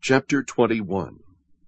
Chapter 21.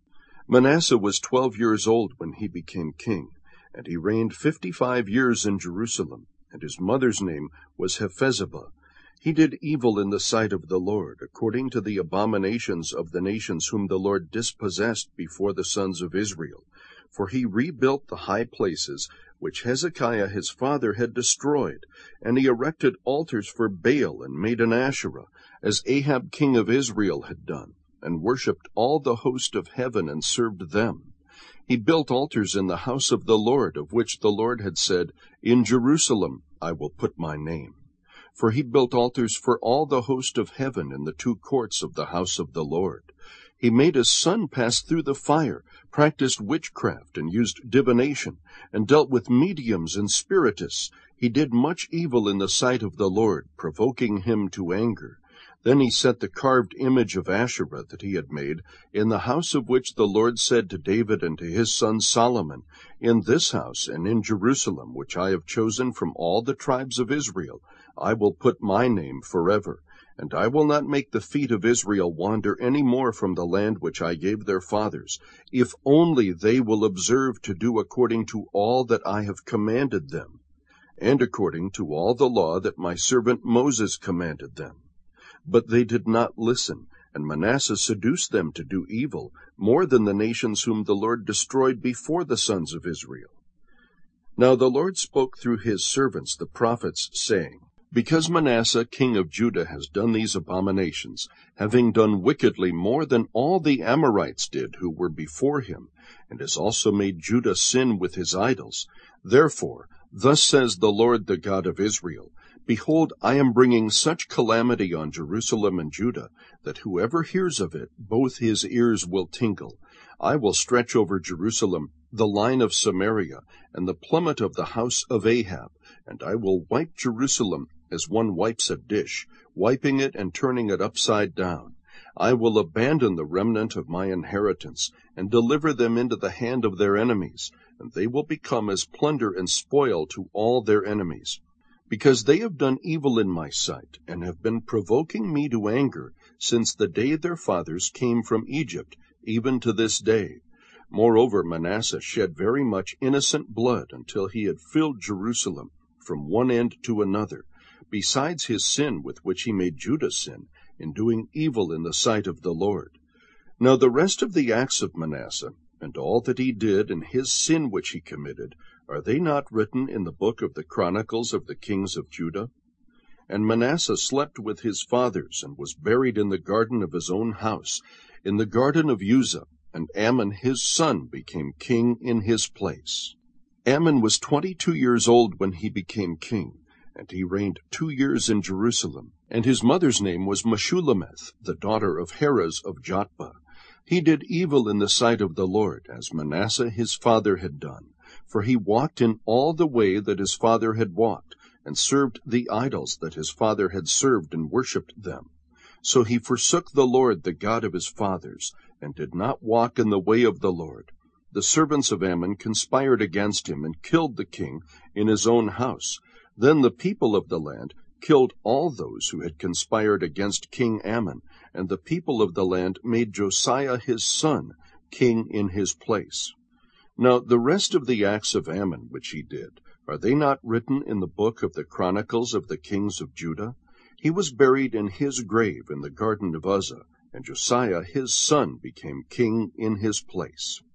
Manasseh was 12 years old when he became king, and he reigned 55 years in Jerusalem, and his mother's name was Hephzibah. He did evil in the sight of the Lord, according to the abominations of the nations whom the Lord dispossessed before the sons of Israel. For he rebuilt the high places which Hezekiah his father had destroyed, and he erected altars for Baal and made an Asherah, as Ahab king of Israel had done, and worshipped all the host of heaven and served them. He built altars in the house of the Lord, of which the Lord had said, In Jerusalem I will put my name. For he built altars for all the host of heaven in the two courts of the house of the Lord. He made his son pass through the fire, practiced witchcraft, and used divination, and dealt with mediums and spiritists. He did much evil in the sight of the Lord, provoking him to anger. Then he set the carved image of Asherah that he had made in the house of which the Lord said to David and to his son Solomon, In this house and in Jerusalem, which I have chosen from all the tribes of Israel, I will put my name forever. And I will not make the feet of Israel wander any more from the land which I gave their fathers, if only they will observe to do according to all that I have commanded them, and according to all the law that my servant Moses commanded them. But they did not listen, and Manasseh seduced them to do evil, more than the nations whom the Lord destroyed before the sons of Israel. Now the Lord spoke through his servants the prophets, saying, Because Manasseh king of Judah has done these abominations, having done wickedly more than all the Amorites did who were before him, and has also made Judah sin with his idols, therefore, thus says the Lord the God of Israel, Behold, I am bringing such calamity on Jerusalem and Judah, that whoever hears of it, both his ears will tingle. I will stretch over Jerusalem the line of Samaria, and the plummet of the house of Ahab, and I will wipe Jerusalem as one wipes a dish, wiping it and turning it upside down. I will abandon the remnant of my inheritance, and deliver them into the hand of their enemies, and they will become as plunder and spoil to all their enemies. Because they have done evil in my sight, and have been provoking me to anger, since the day their fathers came from Egypt, even to this day. Moreover, Manasseh shed very much innocent blood until he had filled Jerusalem from one end to another, besides his sin with which he made Judah sin, in doing evil in the sight of the Lord. Now the rest of the acts of Manasseh, and all that he did, and his sin which he committed, are they not written in the book of the Chronicles of the kings of Judah? And Manasseh slept with his fathers, and was buried in the garden of his own house, in the garden of Uzzah, and Amon his son became king in his place. Amon was 22 years old when he became king, and he reigned 2 years in Jerusalem. And his mother's name was Meshullemeth, the daughter of Heres of Jotbah. He did evil in the sight of the Lord, as Manasseh his father had done. For he walked in all the way that his father had walked, and served the idols that his father had served, and worshipped them. So he forsook the Lord, the God of his fathers, and did not walk in the way of the Lord. The servants of Amon conspired against him, and killed the king in his own house. Then the people of the land killed all those who had conspired against King Amon, and the people of the land made Josiah his son king in his place. Now the rest of the acts of Amon which he did, are they not written in the book of the Chronicles of the kings of Judah? He was buried in his grave in the garden of Uzzah, and Josiah his son became king in his place.